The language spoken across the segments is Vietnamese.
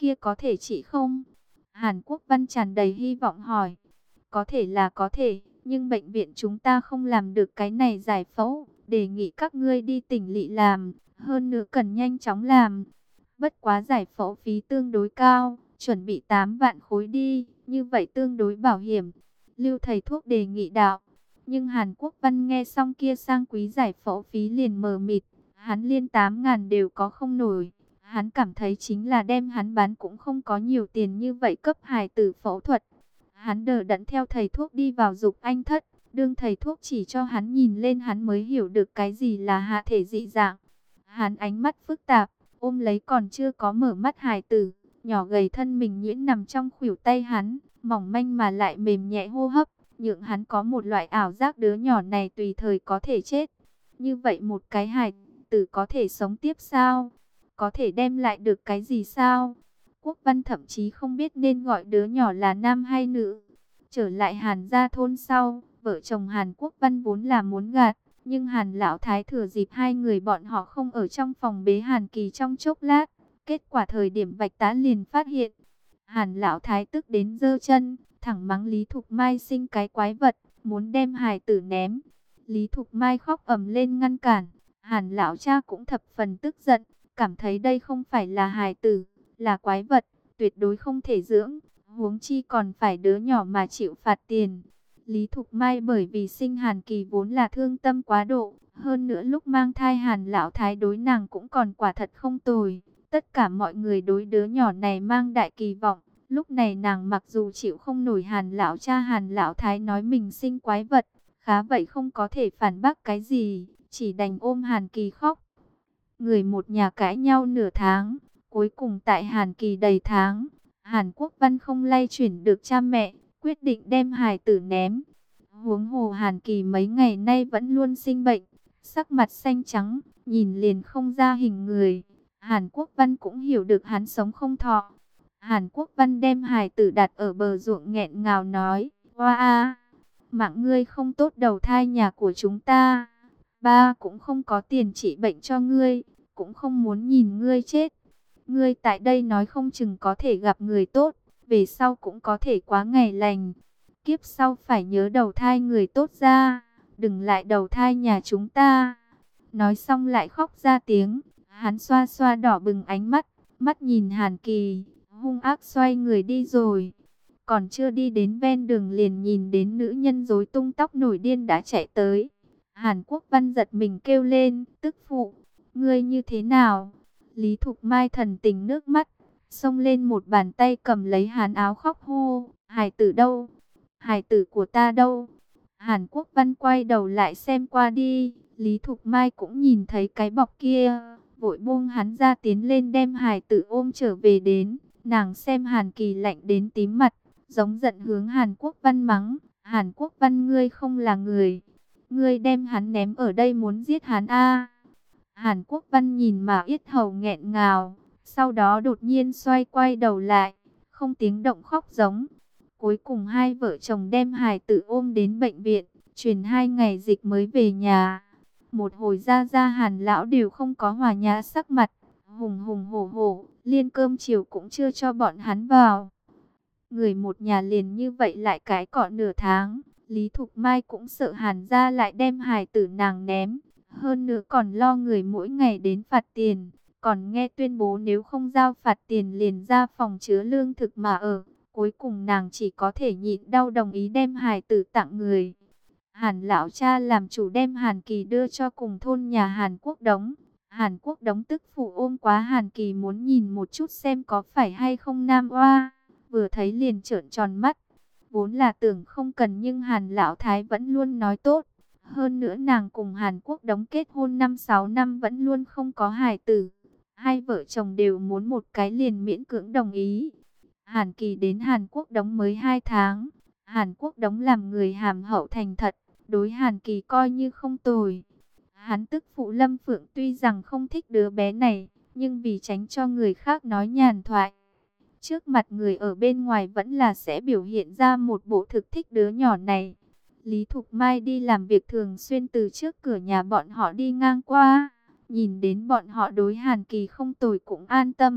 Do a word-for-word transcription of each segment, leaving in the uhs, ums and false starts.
kia có thể trị không? Hàn Quốc Văn tràn đầy hy vọng hỏi. Có thể là có thể, nhưng bệnh viện chúng ta không làm được cái này giải phẫu. Đề nghị các ngươi đi tỉnh lỵ làm, hơn nữa cần nhanh chóng làm. Bất quá giải phẫu phí tương đối cao, chuẩn bị tám vạn khối đi, như vậy tương đối bảo hiểm. Lưu thầy thuốc đề nghị đạo. Nhưng Hàn Quốc Văn nghe xong kia sang quý giải phẫu phí liền mờ mịt. Hắn liên tám ngàn đều có không nổi. Hắn cảm thấy chính là đem hắn bán cũng không có nhiều tiền như vậy cấp hài tử phẫu thuật. Hắn đờ đẫn theo thầy thuốc đi vào dục anh thất. Đương thầy thuốc chỉ cho hắn nhìn lên hắn mới hiểu được cái gì là hạ thể dị dạng. Hắn ánh mắt phức tạp, ôm lấy còn chưa có mở mắt hài tử. Nhỏ gầy thân mình nhuyễn nằm trong khuỷu tay hắn, mỏng manh mà lại mềm nhẹ hô hấp. Nhưng hắn có một loại ảo giác đứa nhỏ này tùy thời có thể chết. Như vậy một cái hài tử có thể sống tiếp sao? Có thể đem lại được cái gì sao? Quốc Văn thậm chí không biết nên gọi đứa nhỏ là nam hay nữ. Trở lại Hàn gia thôn sau, vợ chồng Hàn Quốc Văn vốn là muốn gạt. Nhưng Hàn lão thái thừa dịp hai người bọn họ không ở trong phòng bế Hàn Kỳ trong chốc lát. Kết quả thời điểm Bạch Tá liền phát hiện. Hàn lão thái tức đến giơ chân, thẳng mắng Lý Thục Mai sinh cái quái vật, muốn đem hài tử ném. Lý Thục Mai khóc ầm lên ngăn cản. Hàn lão cha cũng thập phần tức giận, cảm thấy đây không phải là hài tử, là quái vật, tuyệt đối không thể dưỡng, huống chi còn phải đứa nhỏ mà chịu phạt tiền. Lý Thục Mai bởi vì sinh Hàn Kỳ vốn là thương tâm quá độ, hơn nữa lúc mang thai Hàn lão thái đối nàng cũng còn quả thật không tồi. Tất cả mọi người đối đứa nhỏ này mang đại kỳ vọng. Lúc này nàng mặc dù chịu không nổi Hàn lão cha Hàn lão thái nói mình sinh quái vật, khá vậy không có thể phản bác cái gì, chỉ đành ôm Hàn Kỳ khóc. Người một nhà cãi nhau nửa tháng, cuối cùng tại Hàn Kỳ đầy tháng, Hàn Quốc Văn không lay chuyển được cha mẹ, quyết định đem hài tử ném. Huống hồ Hàn Kỳ mấy ngày nay vẫn luôn sinh bệnh, sắc mặt xanh trắng, nhìn liền không ra hình người. Hàn Quốc Văn cũng hiểu được hắn sống không thọ. Hàn Quốc Văn đem hài tử đặt ở bờ ruộng nghẹn ngào nói, Hoa a, mạng ngươi không tốt đầu thai nhà của chúng ta. Ba cũng không có tiền trị bệnh cho ngươi, cũng không muốn nhìn ngươi chết. Ngươi tại đây nói không chừng có thể gặp người tốt, về sau cũng có thể quá ngày lành. Kiếp sau phải nhớ đầu thai người tốt ra, đừng lại đầu thai nhà chúng ta. Nói xong lại khóc ra tiếng, hắn xoa xoa đỏ bừng ánh mắt, mắt nhìn Hàn Kỳ, hung ác xoay người đi rồi. Còn chưa đi đến ven đường liền nhìn đến nữ nhân rối tung tóc nổi điên đã chạy tới. Hàn Quốc Văn giật mình kêu lên, tức phụ, ngươi như thế nào? Lý Thục Mai thần tình nước mắt, xông lên một bàn tay cầm lấy Hàn áo khóc hô, hài tử đâu? Hài tử của ta đâu? Hàn Quốc Văn quay đầu lại xem qua đi, Lý Thục Mai cũng nhìn thấy cái bọc kia, vội buông hắn ra tiến lên đem hài tử ôm trở về đến. Nàng xem Hàn Kỳ lạnh đến tím mặt, giống giận hướng Hàn Quốc Văn mắng, Hàn Quốc Văn ngươi không là người. Ngươi đem hắn ném ở đây muốn giết hắn a? Hàn Quốc Văn nhìn mà yết hầu nghẹn ngào, sau đó đột nhiên xoay quay đầu lại, không tiếng động khóc giống. Cuối cùng hai vợ chồng đem hài tử ôm đến bệnh viện, truyền hai ngày dịch mới về nhà. Một hồi ra ra Hàn lão đều không có hòa nhã sắc mặt, hùng hùng hổ hổ, liên cơm chiều cũng chưa cho bọn hắn vào. Người một nhà liền như vậy lại cái cọ nửa tháng. Lý Thục Mai cũng sợ Hàn gia lại đem hài tử nàng ném. Hơn nữa còn lo người mỗi ngày đến phạt tiền. Còn nghe tuyên bố nếu không giao phạt tiền liền ra phòng chứa lương thực mà ở. Cuối cùng nàng chỉ có thể nhịn đau đồng ý đem hài tử tặng người. Hàn lão cha làm chủ đem Hàn Kỳ đưa cho cùng thôn nhà Hàn Quốc Đống. Hàn Quốc Đống tức phụ ôm quá Hàn Kỳ muốn nhìn một chút xem có phải hay không nam oa. Vừa thấy liền trợn tròn mắt. Vốn là tưởng không cần nhưng Hàn lão thái vẫn luôn nói tốt. Hơn nữa nàng cùng Hàn Quốc Đống kết hôn năm sáu năm vẫn luôn không có hài tử. Hai vợ chồng đều muốn một cái liền miễn cưỡng đồng ý. Hàn Kỳ đến Hàn Quốc Đống mới hai tháng. Hàn Quốc Đống làm người hàm hậu thành thật, đối Hàn Kỳ coi như không tồi. Hắn tức phụ Lâm Phượng tuy rằng không thích đứa bé này, nhưng vì tránh cho người khác nói nhàn thoại, trước mặt người ở bên ngoài vẫn là sẽ biểu hiện ra một bộ thực thích đứa nhỏ này. Lý Thục Mai đi làm việc thường xuyên từ trước cửa nhà bọn họ đi ngang qua, nhìn đến bọn họ đối Hàn Kỳ không tồi cũng an tâm.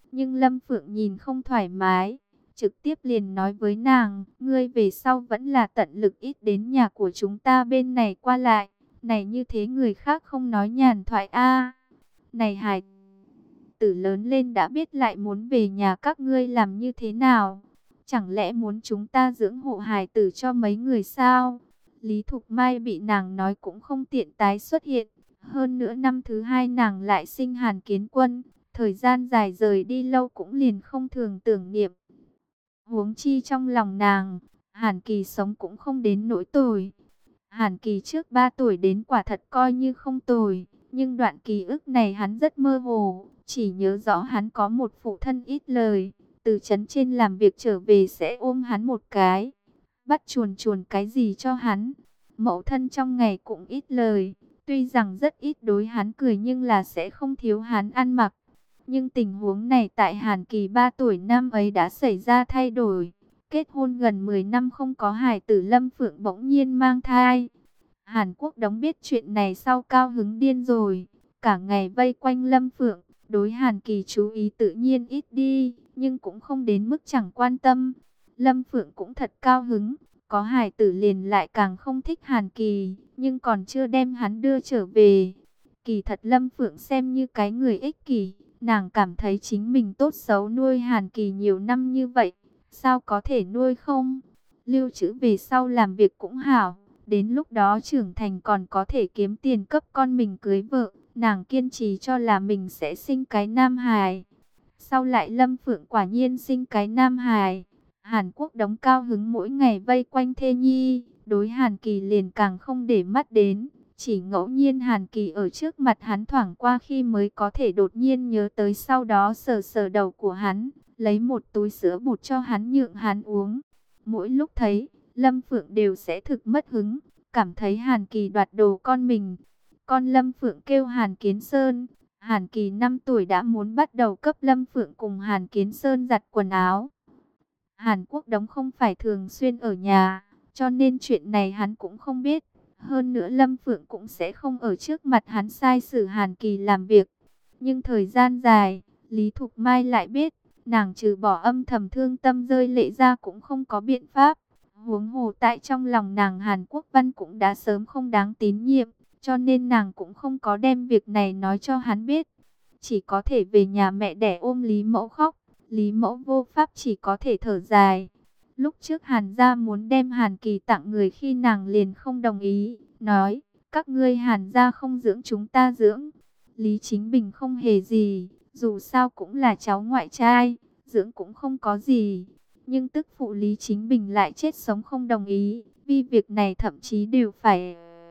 Nhưng Lâm Phượng nhìn không thoải mái, trực tiếp liền nói với nàng, ngươi về sau vẫn là tận lực ít đến nhà của chúng ta bên này qua lại, này như thế người khác không nói nhàn thoại a. Này hài tử lớn lên đã biết lại muốn về nhà các ngươi làm như thế nào? Chẳng lẽ muốn chúng ta dưỡng hộ hài tử cho mấy người sao? Lý Thục Mai bị nàng nói cũng không tiện tái xuất hiện. Hơn nữa năm thứ hai nàng lại sinh Hàn Kiến Quân. Thời gian dài rời đi lâu cũng liền không thường tưởng niệm. Huống chi trong lòng nàng, Hàn Kỳ sống cũng không đến nỗi tồi. Hàn Kỳ trước ba tuổi đến quả thật coi như không tồi. Nhưng đoạn ký ức này hắn rất mơ hồ. Chỉ nhớ rõ hắn có một phụ thân ít lời. Từ trấn trên làm việc trở về sẽ ôm hắn một cái. Bắt chuồn chuồn cái gì cho hắn. Mẫu thân trong ngày cũng ít lời. Tuy rằng rất ít đối hắn cười nhưng là sẽ không thiếu hắn ăn mặc. Nhưng tình huống này tại Hàn Kỳ ba tuổi năm ấy đã xảy ra thay đổi. Kết hôn gần mười năm không có hài tử, Lâm Phượng bỗng nhiên mang thai. Hàn Quốc Đống biết chuyện này sau cao hứng điên rồi. Cả ngày vây quanh Lâm Phượng. Đối Hàn Kỳ chú ý tự nhiên ít đi. Nhưng cũng không đến mức chẳng quan tâm. Lâm Phượng cũng thật cao hứng. Có hài tử liền lại càng không thích Hàn Kỳ. Nhưng còn chưa đem hắn đưa trở về. Kỳ thật Lâm Phượng xem như cái người ích kỷ. Nàng cảm thấy chính mình tốt xấu nuôi Hàn Kỳ nhiều năm như vậy. Sao có thể nuôi không? Lưu trữ về sau làm việc cũng hảo. Đến lúc đó trưởng thành còn có thể kiếm tiền cấp con mình cưới vợ. Nàng kiên trì cho là mình sẽ sinh cái nam hài. Sau lại Lâm Phượng quả nhiên sinh cái nam hài. Hàn Quốc Đống cao hứng mỗi ngày vây quanh thê nhi. Đối Hàn Kỳ liền càng không để mắt đến. Chỉ ngẫu nhiên Hàn Kỳ ở trước mặt hắn thoảng qua khi mới có thể đột nhiên nhớ tới, sau đó sờ sờ đầu của hắn, lấy một túi sữa bột cho hắn nhượng hắn uống. Mỗi lúc thấy, Lâm Phượng đều sẽ thực mất hứng, cảm thấy Hàn Kỳ đoạt đồ con mình. Con Lâm Phượng kêu Hàn Kiến Sơn, Hàn Kỳ năm tuổi đã muốn bắt đầu cấp Lâm Phượng cùng Hàn Kiến Sơn giặt quần áo. Hàn Quốc Đống không phải thường xuyên ở nhà, cho nên chuyện này hắn cũng không biết. Hơn nữa Lâm Phượng cũng sẽ không ở trước mặt hắn sai sử Hàn Kỳ làm việc. Nhưng thời gian dài, Lý Thục Mai lại biết, nàng trừ bỏ âm thầm thương tâm rơi lệ ra cũng không có biện pháp. Huống hồ tại trong lòng nàng Hàn Quốc Văn cũng đã sớm không đáng tín nhiệm, cho nên nàng cũng không có đem việc này nói cho hắn biết. Chỉ có thể về nhà mẹ đẻ ôm Lý Mẫu khóc. Lý Mẫu vô pháp chỉ có thể thở dài. Lúc trước Hàn gia muốn đem Hàn Kỳ tặng người khi nàng liền không đồng ý, nói, các ngươi Hàn gia không dưỡng chúng ta dưỡng. Lý Chính Bình không hề gì, dù sao cũng là cháu ngoại trai, dưỡng cũng không có gì. Nhưng tức phụ Lý Chính Bình lại chết sống không đồng ý, vì việc này thậm chí đều phải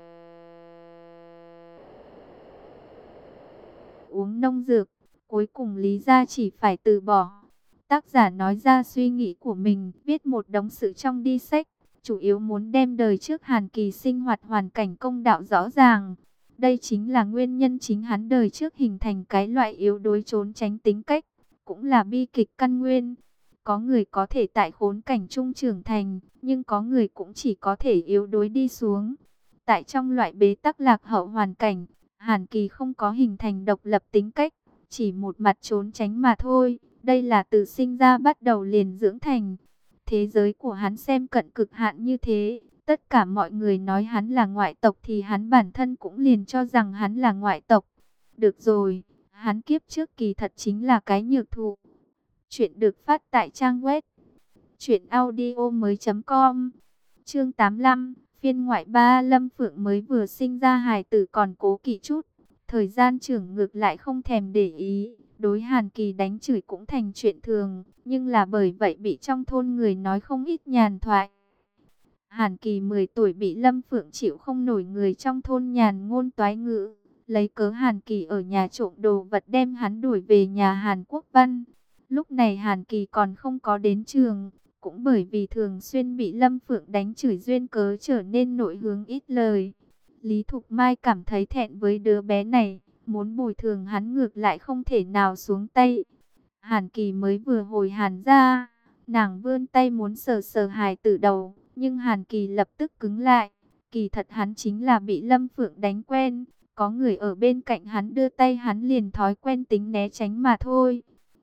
uống nông dược. Cuối cùng Lý gia chỉ phải từ bỏ. Tác giả nói ra suy nghĩ của mình, viết một đống sự trong đi sách, chủ yếu muốn đem đời trước Hàn Kỳ sinh hoạt hoàn cảnh công đạo rõ ràng. Đây chính là nguyên nhân chính hắn đời trước hình thành cái loại yếu đuối trốn tránh tính cách, cũng là bi kịch căn nguyên. Có người có thể tại khốn cảnh trung trưởng thành, nhưng có người cũng chỉ có thể yếu đuối đi xuống. Tại trong loại bế tắc lạc hậu hoàn cảnh, Hàn Kỳ không có hình thành độc lập tính cách, chỉ một mặt trốn tránh mà thôi. Đây là từ sinh ra bắt đầu liền dưỡng thành. Thế giới của hắn xem cận cực hạn như thế. Tất cả mọi người nói hắn là ngoại tộc thì hắn bản thân cũng liền cho rằng hắn là ngoại tộc. Được rồi, hắn kiếp trước kỳ thật chính là cái nhược thụ. Chuyện được phát tại trang web truyệnaudiomoi chấm com. Chương tám mươi lăm, phiên ngoại ba. Lâm Phượng mới vừa sinh ra hài tử còn cố kỵ chút. Thời gian trưởng ngược lại không thèm để ý. Đối Hàn Kỳ đánh chửi cũng thành chuyện thường, nhưng là bởi vậy bị trong thôn người nói không ít nhàn thoại. Hàn Kỳ mười tuổi bị Lâm Phượng chịu không nổi người trong thôn nhàn ngôn toái ngữ, lấy cớ Hàn Kỳ ở nhà trộm đồ vật đem hắn đuổi về nhà Hàn Quốc Văn. Lúc này Hàn Kỳ còn không có đến trường, cũng bởi vì thường xuyên bị Lâm Phượng đánh chửi duyên cớ trở nên nội hướng ít lời. Lý Thục Mai cảm thấy thẹn với đứa bé này, muốn bồi thường hắn ngược lại không thể nào xuống tay. Hàn Kỳ mới vừa hồi Hàn ra, nàng vươn tay muốn sờ sờ hài tử đầu, nhưng Hàn Kỳ lập tức cứng lại. Kỳ thật hắn chính là bị Lâm Phượng đánh quen, có người ở bên cạnh hắn đưa tay hắn liền thói quen tính né tránh mà thôi.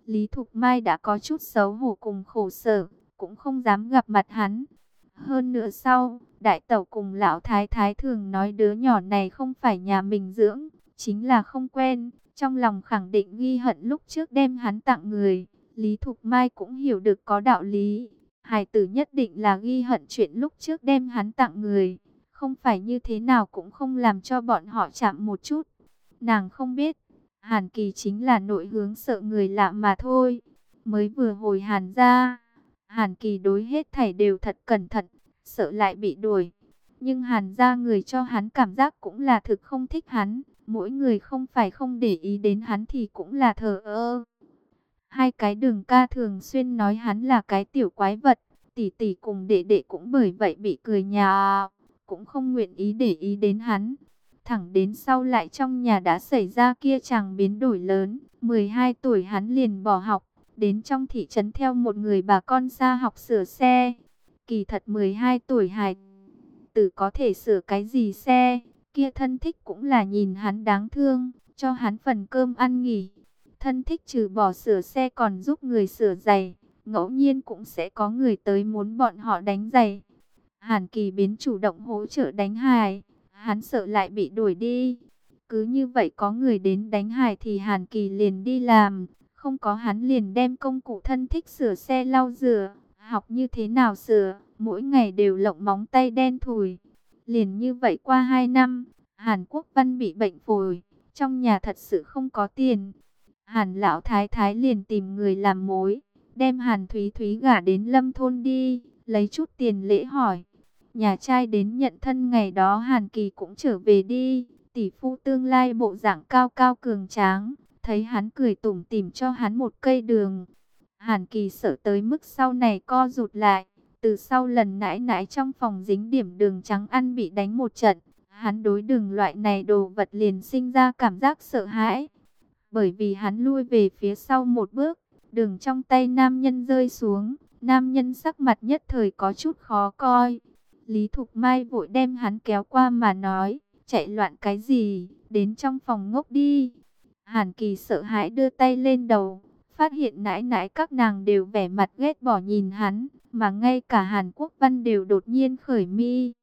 Lý Thục Mai đã có chút xấu hổ cùng khổ sở, cũng không dám gặp mặt hắn. Hơn nữa sau, đại tẩu cùng lão thái thái thường nói đứa nhỏ này không phải nhà mình dưỡng, chính là không quen, trong lòng khẳng định ghi hận lúc trước đem hắn tặng người. Lý Thục Mai cũng hiểu được có đạo lý, hài tử nhất định là ghi hận chuyện lúc trước đem hắn tặng người, không phải như thế nào cũng không làm cho bọn họ chạm một chút. Nàng không biết, Hàn Kỳ chính là nội hướng sợ người lạ mà thôi. Mới vừa hồi Hàn ra, Hàn Kỳ đối hết thảy đều thật cẩn thận, sợ lại bị đuổi. Nhưng Hàn ra người cho hắn cảm giác cũng là thực không thích hắn. Mỗi người không phải không để ý đến hắn thì cũng là thờ ơ. Hai cái Đường ca thường xuyên nói hắn là cái tiểu quái vật. Tỷ tỷ cùng đệ đệ cũng bởi vậy bị cười nhạo, cũng không nguyện ý để ý đến hắn. Thẳng đến sau lại trong nhà đã xảy ra kia chàng biến đổi lớn, mười hai tuổi hắn liền bỏ học, đến trong thị trấn theo một người bà con xa học sửa xe. Kỳ thật mười hai tuổi hài tử có thể sửa cái gì xe, kia thân thích cũng là nhìn hắn đáng thương, cho hắn phần cơm ăn nghỉ. Thân thích trừ bỏ sửa xe còn giúp người sửa giày, ngẫu nhiên cũng sẽ có người tới muốn bọn họ đánh giày. Hàn Kỳ biến chủ động hỗ trợ đánh hài, hắn sợ lại bị đuổi đi. Cứ như vậy có người đến đánh hài thì Hàn Kỳ liền đi làm, không có hắn liền đem công cụ thân thích sửa xe lau rửa, học như thế nào sửa, mỗi ngày đều lộng móng tay đen thùi. Liền như vậy qua hai năm, Hàn Quốc Văn bị bệnh phổi, trong nhà thật sự không có tiền. Hàn lão thái thái liền tìm người làm mối, đem Hàn Thúy Thúy gả đến Lâm thôn đi, lấy chút tiền lễ hỏi. Nhà trai đến nhận thân ngày đó Hàn Kỳ cũng trở về đi, tỷ phu tương lai bộ dạng cao cao cường tráng, thấy hắn cười tủm tỉm cho hắn một cây đường. Hàn Kỳ sợ tới mức sau này co rụt lại, từ sau lần nãi nãi trong phòng dính điểm đường trắng ăn bị đánh một trận, hắn đối đường loại này đồ vật liền sinh ra cảm giác sợ hãi. Bởi vì hắn lui về phía sau một bước, đường trong tay nam nhân rơi xuống, nam nhân sắc mặt nhất thời có chút khó coi. Lý Thục Mai vội đem hắn kéo qua mà nói, chạy loạn cái gì, đến trong phòng ngốc đi. Hàn Kỳ sợ hãi đưa tay lên đầu, phát hiện nãi nãi các nàng đều vẻ mặt ghét bỏ nhìn hắn, mà ngay cả Hàn Quốc Văn đều đột nhiên khởi mi.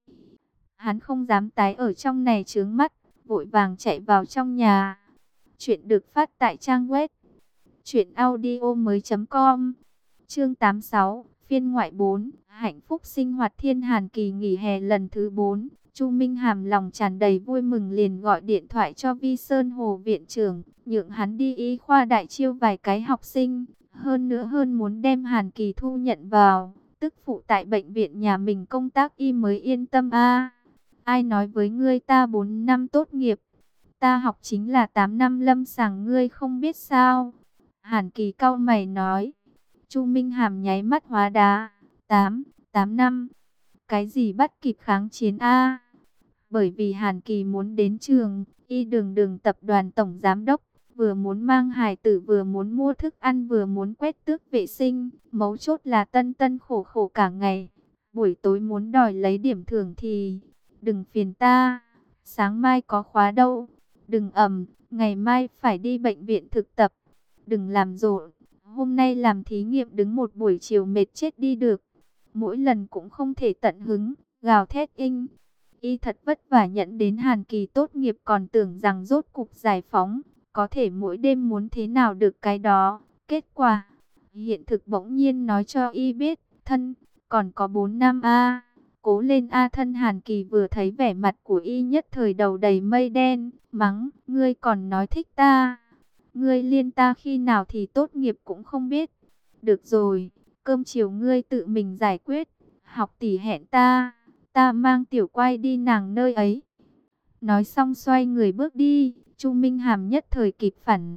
Hắn không dám tái ở trong này chướng mắt, vội vàng chạy vào trong nhà. Chuyện được phát tại trang web truyện audio mới chấm com. Chương tám mươi sáu, phiên ngoại bốn, hạnh phúc sinh hoạt thiên. Hàn Kỳ nghỉ hè lần thứ bốn, Chu Minh Hàm lòng tràn đầy vui mừng liền gọi điện thoại cho Vi Sơn Hồ viện trưởng, nhượng hắn đi y khoa đại chiêu vài cái học sinh, hơn nữa hơn muốn đem Hàn Kỳ thu nhận vào, tức phụ tại bệnh viện nhà mình công tác y mới yên tâm a. Ai nói với ngươi ta bốn năm tốt nghiệp, ta học chính là tám năm lâm sàng, ngươi không biết sao? Hàn Kỳ cau mày nói. Chu Minh Hàm nháy mắt hóa đá. Tám, tám năm. Cái gì bắt kịp kháng chiến a? Bởi vì Hàn Kỳ muốn đến trường, y đường đường tập đoàn tổng giám đốc, vừa muốn mang hài tử vừa muốn mua thức ăn vừa muốn quét tước vệ sinh, mấu chốt là tân tân khổ khổ cả ngày. Buổi tối muốn đòi lấy điểm thưởng thì, đừng phiền ta, sáng mai có khóa đâu, đừng ầm, ngày mai phải đi bệnh viện thực tập, đừng làm rộn, hôm nay làm thí nghiệm đứng một buổi chiều mệt chết đi được. Mỗi lần cũng không thể tận hứng, gào thét inh. Y thật vất vả nhận đến Hàn Kỳ tốt nghiệp còn tưởng rằng rốt cục giải phóng, có thể mỗi đêm muốn thế nào được cái đó. Kết quả, hiện thực bỗng nhiên nói cho Y biết, thân, còn có bốn năm a. Cố lên a. Thân. Hàn Kỳ vừa thấy vẻ mặt của Y nhất thời đầu đầy mây đen, mắng, ngươi còn nói thích ta. Ngươi liên ta khi nào thì tốt nghiệp cũng không biết. Được rồi, cơm chiều ngươi tự mình giải quyết, học tỷ hẹn ta, ta mang tiểu quay đi nàng nơi ấy. Nói xong xoay người bước đi, Chu Minh Hàm nhất thời kịp phản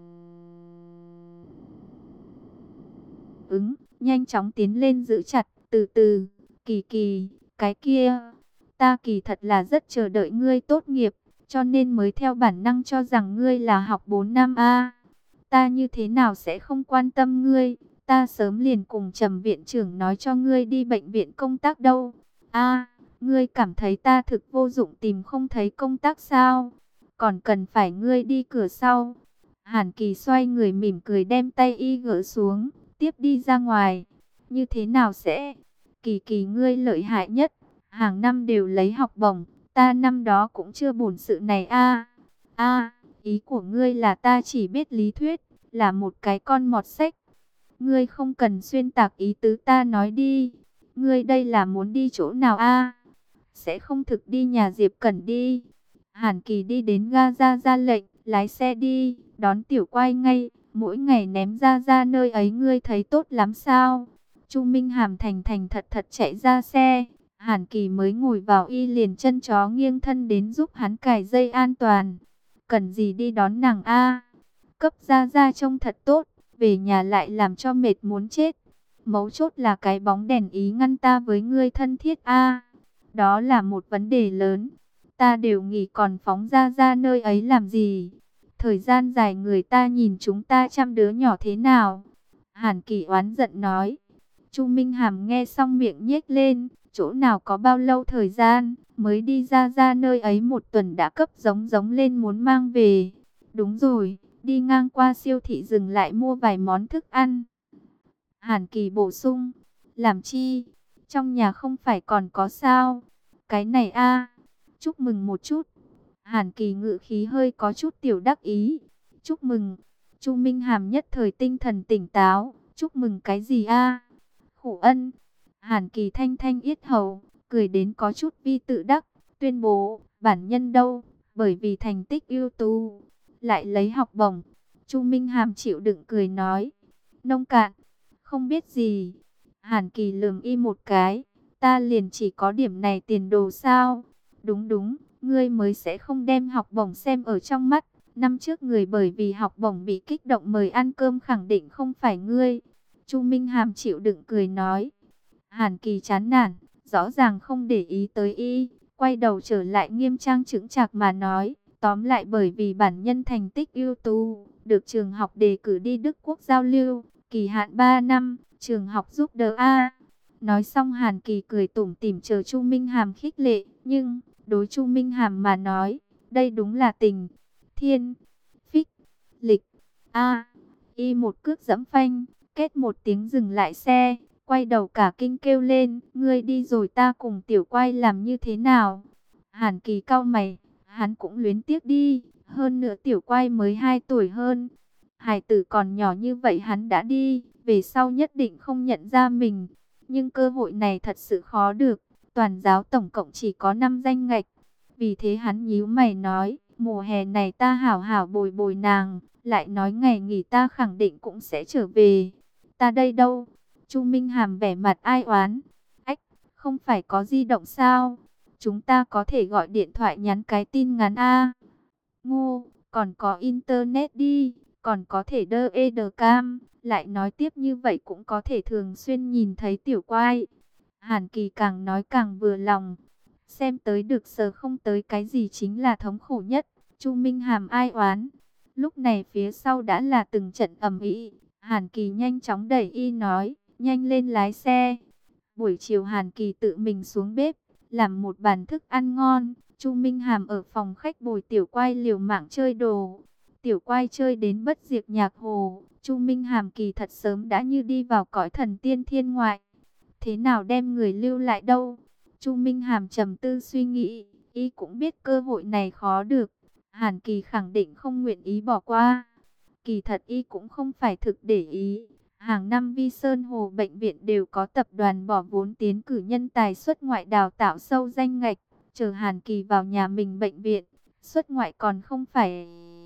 ứng, nhanh chóng tiến lên giữ chặt, từ từ, Kỳ Kỳ, cái kia, ta kỳ thật là rất chờ đợi ngươi tốt nghiệp, cho nên mới theo bản năng cho rằng ngươi là học bốn năm a. Ta như thế nào sẽ không quan tâm ngươi, ta sớm liền cùng Trầm viện trưởng nói cho ngươi đi bệnh viện công tác đâu. A, ngươi cảm thấy ta thực vô dụng tìm không thấy công tác sao? Còn cần phải ngươi đi cửa sau. Hàn Kỳ xoay người mỉm cười đem tay y gỡ xuống, tiếp đi ra ngoài. Như thế nào sẽ? Kỳ Kỳ ngươi lợi hại nhất, hàng năm đều lấy học bổng, ta năm đó cũng chưa bổn sự này a. A, ý của ngươi là ta chỉ biết lý thuyết, là một cái con mọt sách. Ngươi không cần xuyên tạc ý tứ ta nói đi. Ngươi đây là muốn đi chỗ nào a? Sẽ không thực đi nhà Diệp Cẩn đi. Hàn Kỳ đi đến ga ra ra lệnh, lái xe đi, đón Tiểu Quai ngay, mỗi ngày ném ra ra nơi ấy ngươi thấy tốt lắm sao? Chu Minh Hàm thành thành thật thật chạy ra xe, Hàn Kỳ mới ngồi vào y liền chân chó nghiêng thân đến giúp hắn cài dây an toàn. Cần gì đi đón nàng a? Cấp ra ra trông thật tốt, về nhà lại làm cho mệt muốn chết. Mấu chốt là cái bóng đèn ý ngăn ta với ngươi thân thiết a. Đó là một vấn đề lớn. Ta đều nghỉ còn phóng ra ra nơi ấy làm gì? Thời gian dài người ta nhìn chúng ta chăm đứa nhỏ thế nào? Hàn Kỳ oán giận nói. Chu Minh Hàm nghe xong miệng nhếch lên. Chỗ nào có bao lâu thời gian, mới đi ra ra nơi ấy một tuần đã cấp giống giống lên muốn mang về. Đúng rồi, đi ngang qua siêu thị dừng lại mua vài món thức ăn. Hàn Kỳ bổ sung, làm chi? Trong nhà không phải còn có sao? Cái này a, chúc mừng một chút. Hàn Kỳ ngự khí hơi có chút tiểu đắc ý. Chúc mừng. Chu Minh Hàm nhất thời tinh thần tỉnh táo. Chúc mừng cái gì a? Khổ ân. Hàn Kỳ thanh thanh yết hầu, cười đến có chút vi tự đắc, tuyên bố, bản nhân đâu, bởi vì thành tích ưu tú, lại lấy học bổng. Chu Minh Hàm chịu đựng cười nói, nông cạn, không biết gì. Hàn Kỳ lườm y một cái, ta liền chỉ có điểm này tiền đồ sao? Đúng đúng, ngươi mới sẽ không đem học bổng xem ở trong mắt. Năm trước người bởi vì học bổng bị kích động mời ăn cơm khẳng định không phải ngươi. Chu Minh Hàm chịu đựng cười nói. Hàn Kỳ chán nản, rõ ràng không để ý tới y, quay đầu trở lại nghiêm trang chững chạc mà nói, tóm lại bởi vì bản nhân thành tích ưu tú, được trường học đề cử đi Đức Quốc giao lưu, kỳ hạn ba năm, trường học giúp đỡ a. Nói xong Hàn Kỳ cười tủm tỉm chờ Chu Minh Hàm khích lệ, nhưng đối Chu Minh Hàm mà nói, đây đúng là tình thiên phích lịch a. Y một cước giẫm phanh, kết một tiếng dừng lại xe. Quay đầu cả kinh kêu lên, ngươi đi rồi ta cùng Tiểu Quai làm như thế nào? Hàn Kỳ cau mày, hắn cũng luyến tiếc đi, hơn nữa Tiểu Quai mới hai tuổi hơn. Hải tử còn nhỏ như vậy hắn đã đi, về sau nhất định không nhận ra mình. Nhưng cơ hội này thật sự khó được, toàn giáo tổng cộng chỉ có năm danh ngạch. Vì thế hắn nhíu mày nói, mùa hè này ta hảo hảo bồi bồi nàng, lại nói ngày nghỉ ta khẳng định cũng sẽ trở về. Ta đây đâu? Chu Minh Hàm vẻ mặt ai oán. Ách, không phải có di động sao? Chúng ta có thể gọi điện thoại nhắn cái tin ngắn a. Ngu, còn có internet đi, còn có thể đơ e đờ cam. Lại nói tiếp như vậy cũng có thể thường xuyên nhìn thấy Tiểu Quai. Hàn Kỳ càng nói càng vừa lòng. Xem tới được sờ không tới cái gì chính là thống khổ nhất. Chu Minh Hàm ai oán. Lúc này phía sau đã là từng trận ầm ĩ. Hàn Kỳ nhanh chóng đẩy y nói, nhanh lên lái xe. Buổi chiều Hàn Kỳ tự mình xuống bếp, làm một bàn thức ăn ngon. Chu Minh Hàm ở phòng khách bồi Tiểu Quai liều mạng chơi đồ. Tiểu Quai chơi đến bất diệt nhạc hồ. Chu Minh Hàm kỳ thật sớm đã như đi vào cõi thần tiên thiên ngoại. Thế nào đem người lưu lại đâu? Chu Minh Hàm trầm tư suy nghĩ, y cũng biết cơ hội này khó được. Hàn Kỳ khẳng định không nguyện ý bỏ qua. Kỳ thật y cũng không phải thực để ý. Hàng năm Vi Sơn Hồ bệnh viện đều có tập đoàn bỏ vốn tiến cử nhân tài xuất ngoại đào tạo sâu danh ngạch. Chờ Hàn Kỳ vào nhà mình bệnh viện, xuất ngoại còn không phải...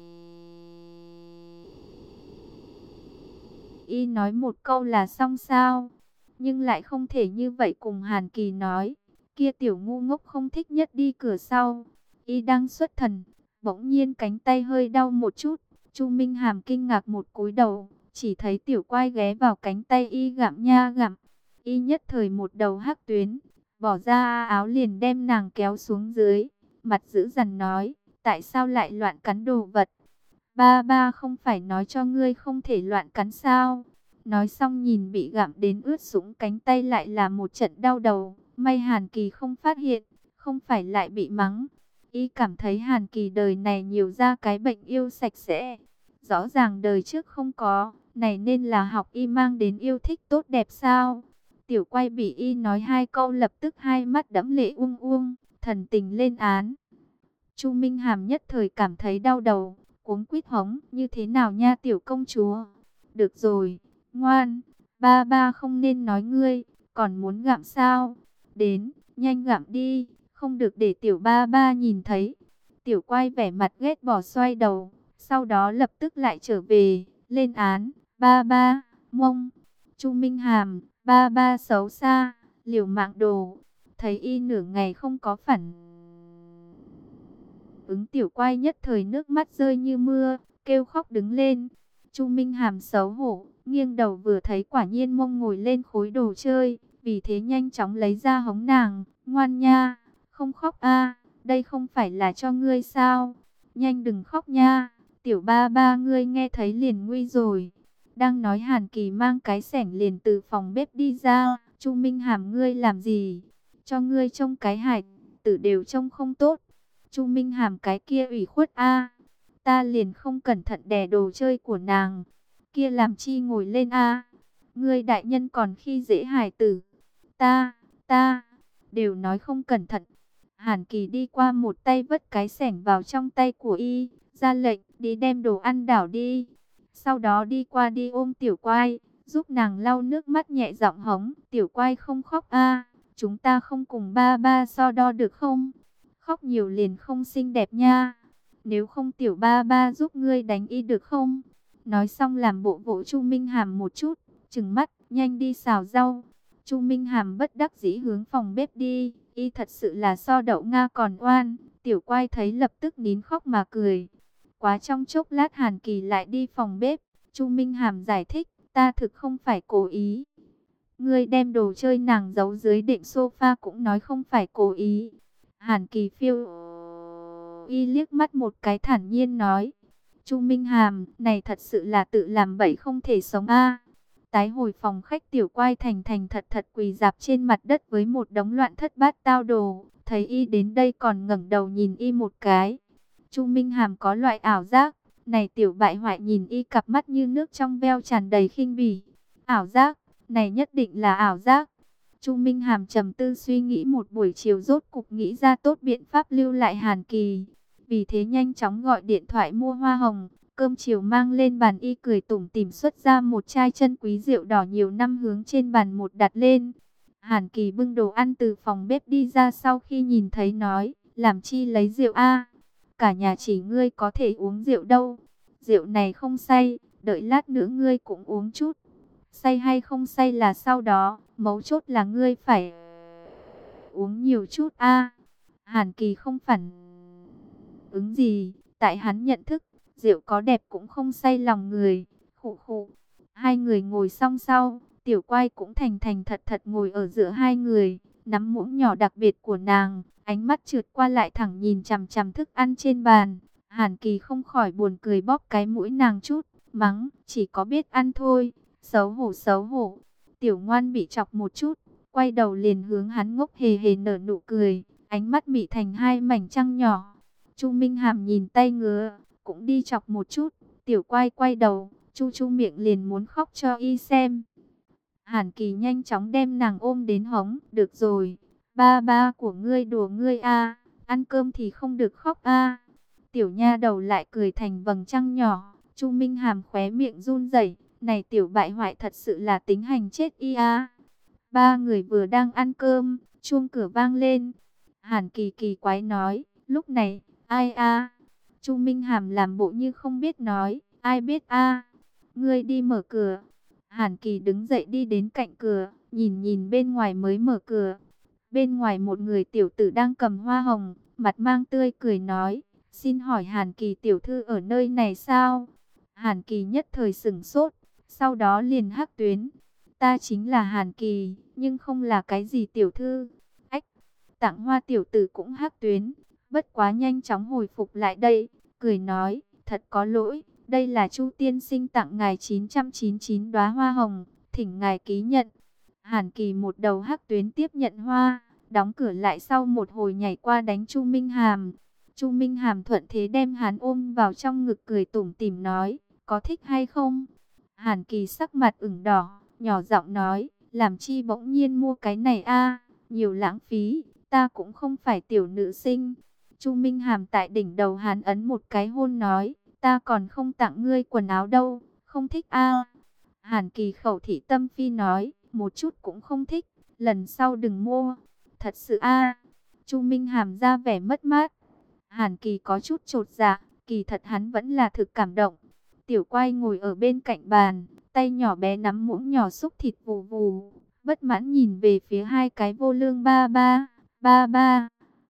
Y nói một câu là xong sao? Nhưng lại không thể như vậy cùng Hàn Kỳ nói. Kia tiểu ngu ngốc không thích nhất đi cửa sau. Y đang xuất thần, bỗng nhiên cánh tay hơi đau một chút. Chu Minh Hàm kinh ngạc một cúi đầu, chỉ thấy Tiểu Quai ghé vào cánh tay y gặm nha gặm. Y nhất thời một đầu hắc tuyến, bỏ ra áo liền đem nàng kéo xuống dưới, mặt dữ dằn nói, tại sao lại loạn cắn đồ vật? Ba ba không phải nói cho ngươi không thể loạn cắn sao? Nói xong nhìn bị gặm đến ướt sũng cánh tay lại là một trận đau đầu. May Hàn Kỳ không phát hiện, không phải lại bị mắng. Y cảm thấy Hàn Kỳ đời này nhiều ra cái bệnh yêu sạch sẽ. Rõ ràng đời trước không có, này nên là học y mang đến yêu thích tốt đẹp sao? Tiểu Quay bị y nói hai câu lập tức hai mắt đẫm lệ uông uông, thần tình lên án. Chu Minh Hàm nhất thời cảm thấy đau đầu, cuống quýt hống, như thế nào nha tiểu công chúa? Được rồi, ngoan, ba ba không nên nói ngươi, còn muốn gặm sao? Đến, nhanh gặm đi, không được để tiểu ba ba nhìn thấy. Tiểu Quay vẻ mặt ghét bỏ xoay đầu, sau đó lập tức lại trở về, lên án, ba ba, mông. Chu Minh Hàm, ba ba xấu xa, liều mạng đồ. Thấy y nửa ngày không có phản ứng, Tiểu Quay nhất thời nước mắt rơi như mưa, kêu khóc đứng lên. Chu Minh Hàm xấu hổ, nghiêng đầu vừa thấy quả nhiên mông ngồi lên khối đồ chơi, vì thế nhanh chóng lấy ra hống nàng, ngoan nha, không khóc a, đây không phải là cho ngươi sao, nhanh đừng khóc nha, tiểu ba ba ngươi nghe thấy liền nguy rồi. Đang nói Hàn Kỳ mang cái xẻng liền từ phòng bếp đi ra, Chu Minh Hàm ngươi làm gì, cho ngươi trông cái hài tử đều trông không tốt. Chu Minh Hàm cái kia ủy khuất a, ta liền không cẩn thận đè đồ chơi của nàng, kia làm chi ngồi lên a, ngươi đại nhân còn khi dễ hài tử, ta, ta, đều nói không cẩn thận. Hàn Kỳ đi qua một tay vất cái xẻng vào trong tay của y, ra lệnh đi đem đồ ăn đảo đi, sau đó đi qua đi ôm Tiểu Quay, giúp nàng lau nước mắt nhẹ giọng hống, Tiểu Quay không khóc a, chúng ta không cùng ba ba so đo được không? Khóc nhiều liền không xinh đẹp nha. Nếu không tiểu ba ba giúp ngươi đánh y được không? Nói xong làm bộ vỗ Chu Minh Hàm một chút, trừng mắt, nhanh đi xào rau. Chu Minh Hàm bất đắc dĩ hướng phòng bếp đi, y thật sự là so đậu Nga còn oan. Tiểu Quay thấy lập tức nín khóc mà cười. Quá trong chốc lát Hàn Kỳ lại đi phòng bếp, Chu Minh Hàm giải thích, ta thực không phải cố ý. Ngươi đem đồ chơi nàng giấu dưới đệm sofa cũng nói không phải cố ý. Hàn Kỳ phiêu y liếc mắt một cái thản nhiên nói, Chu Minh Hàm, này thật sự là tự làm bậy không thể sống a. Tái hồi phòng khách, Tiểu Quay thành thành thật thật quỳ dạp trên mặt đất với một đống loạn thất bát tao đồ, thấy y đến đây còn ngẩng đầu nhìn y một cái. Chu Minh Hàm có loại ảo giác, này tiểu bại hoại nhìn y cặp mắt như nước trong veo tràn đầy khinh bỉ. Ảo giác, này nhất định là ảo giác. Chu Minh Hàm trầm tư suy nghĩ một buổi chiều rốt cục nghĩ ra tốt biện pháp lưu lại Hàn Kỳ. Vì thế nhanh chóng gọi điện thoại mua hoa hồng, cơm chiều mang lên bàn, y cười tủm tỉm xuất ra một chai chân quý rượu đỏ nhiều năm hướng trên bàn một đặt lên. Hàn Kỳ bưng đồ ăn từ phòng bếp đi ra, sau khi nhìn thấy nói, làm chi lấy rượu a? Cả nhà chỉ ngươi có thể uống rượu đâu. Rượu này không say, đợi lát nữa ngươi cũng uống chút. Say hay không say là sau đó, mấu chốt là ngươi phải uống nhiều chút a. Hàn Kỳ không phản ứng gì, tại hắn nhận thức, rượu có đẹp cũng không say lòng người. Khụ khụ. Hai người ngồi song sau, Tiểu Quay cũng thành thành thật thật ngồi ở giữa hai người, nắm muỗng nhỏ đặc biệt của nàng, ánh mắt trượt qua lại thẳng nhìn chằm chằm thức ăn trên bàn. Hàn Kỳ không khỏi buồn cười bóp cái mũi nàng chút, mắng, chỉ có biết ăn thôi, xấu hổ xấu hổ. Tiểu Ngoan bị chọc một chút, quay đầu liền hướng hắn ngốc hề hề nở nụ cười, ánh mắt mị thành hai mảnh trăng nhỏ. Chu Minh Hàm nhìn tay ngứa, cũng đi chọc một chút. Tiểu Quay quay đầu, chu chu miệng liền muốn khóc cho y xem. Hàn Kỳ nhanh chóng đem nàng ôm đến hống, được rồi, ba ba của ngươi đùa ngươi a, ăn cơm thì không được khóc a. Tiểu nha đầu lại cười thành vầng trăng nhỏ. Chu Minh Hàm khóe miệng run rẩy, này tiểu bại hoại thật sự là tính hành chết y a. Ba người vừa đang ăn cơm, chuông cửa vang lên. Hàn Kỳ kỳ quái nói, lúc này, ai a? Chu Minh Hàm làm bộ như không biết nói, ai biết a? Ngươi đi mở cửa. Hàn Kỳ đứng dậy đi đến cạnh cửa, nhìn nhìn bên ngoài mới mở cửa. Bên ngoài một người tiểu tử đang cầm hoa hồng, mặt mang tươi cười nói, xin hỏi Hàn Kỳ tiểu thư ở nơi này sao? Hàn Kỳ nhất thời sửng sốt, sau đó liền hắc tuyến. Ta chính là Hàn Kỳ, nhưng không là cái gì tiểu thư. Ách, Tặng Hoa tiểu tử cũng hắc tuyến, bất quá nhanh chóng hồi phục lại đây, cười nói, thật có lỗi, đây là Chu tiên sinh tặng ngài chín trăm chín mươi chín đóa hoa hồng, thỉnh ngài ký nhận. Hàn Kỳ một đầu hắc tuyến tiếp nhận hoa, đóng cửa lại, sau một hồi nhảy qua đánh Chu Minh Hàm. Chu Minh Hàm thuận thế đem hắn ôm vào trong ngực, cười tủm tỉm nói, có thích hay không? Hàn Kỳ sắc mặt ửng đỏ, nhỏ giọng nói, làm chi bỗng nhiên mua cái này a, nhiều lãng phí, ta cũng không phải tiểu nữ sinh. Chu Minh Hàm tại đỉnh đầu hắn ấn một cái hôn nói, ta còn không tặng ngươi quần áo đâu, không thích a. Hàn Kỳ khẩu thị tâm phi nói, một chút cũng không thích, lần sau đừng mua. Thật sự a. Chu Minh Hàm ra vẻ mất mát. Hàn Kỳ có chút chột dạ, kỳ thật hắn vẫn là thực cảm động. Tiểu Quai ngồi ở bên cạnh bàn, tay nhỏ bé nắm muỗng nhỏ xúc thịt vù vù, bất mãn nhìn về phía hai cái vô lương ba ba, ba ba.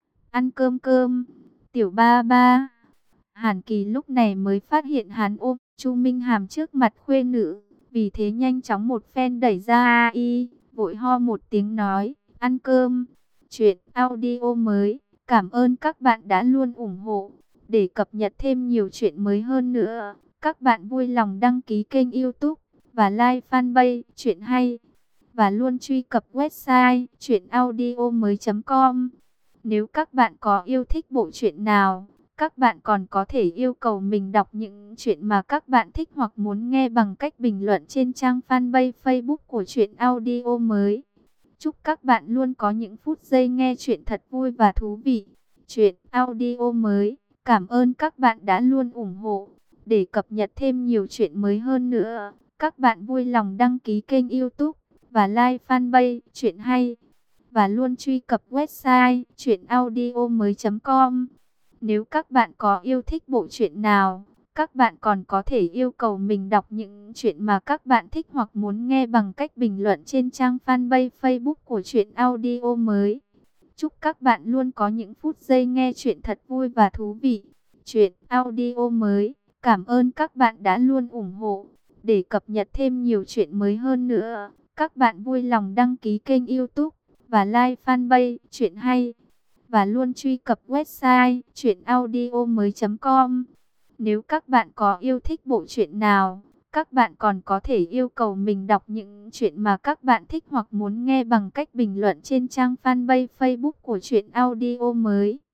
Ăn cơm cơm, tiểu ba ba. Hàn Kỳ lúc này mới phát hiện hắn ôm Chu Minh Hàm trước mặt khuê nữ, vì thế nhanh chóng một phen đẩy ra y, vội ho một tiếng nói, ăn cơm. Chuyện audio mới, cảm ơn các bạn đã luôn ủng hộ. Để cập nhật thêm nhiều chuyện mới hơn nữa, các bạn vui lòng đăng ký kênh YouTube và like fanpage Chuyện Hay, và luôn truy cập website chuyện audio mới chấm com. Nếu các bạn có yêu thích bộ truyện nào, các bạn còn có thể yêu cầu mình đọc những chuyện mà các bạn thích hoặc muốn nghe bằng cách bình luận trên trang fanpage Facebook của Chuyện Audio mới. Chúc các bạn luôn có những phút giây nghe chuyện thật vui và thú vị. Chuyện audio mới, cảm ơn các bạn đã luôn ủng hộ. Để cập nhật thêm nhiều chuyện mới hơn nữa, các bạn vui lòng đăng ký kênh YouTube và like fanpage Chuyện Hay, và luôn truy cập website chuyện audio mới chấm com. Nếu các bạn có yêu thích bộ truyện nào, các bạn còn có thể yêu cầu mình đọc những chuyện mà các bạn thích hoặc muốn nghe bằng cách bình luận trên trang fanpage Facebook của Chuyện Audio mới. Chúc các bạn luôn có những phút giây nghe chuyện thật vui và thú vị. Chuyện audio mới, cảm ơn các bạn đã luôn ủng hộ. Để cập nhật thêm nhiều chuyện mới hơn nữa, các bạn vui lòng đăng ký kênh YouTube và like fanpage Chuyện Hay, và luôn truy cập website chuyện audio mới chấm com. Nếu các bạn có yêu thích bộ truyện nào, các bạn còn có thể yêu cầu mình đọc những chuyện mà các bạn thích hoặc muốn nghe bằng cách bình luận trên trang fanpage Facebook của Chuyện Audio mới.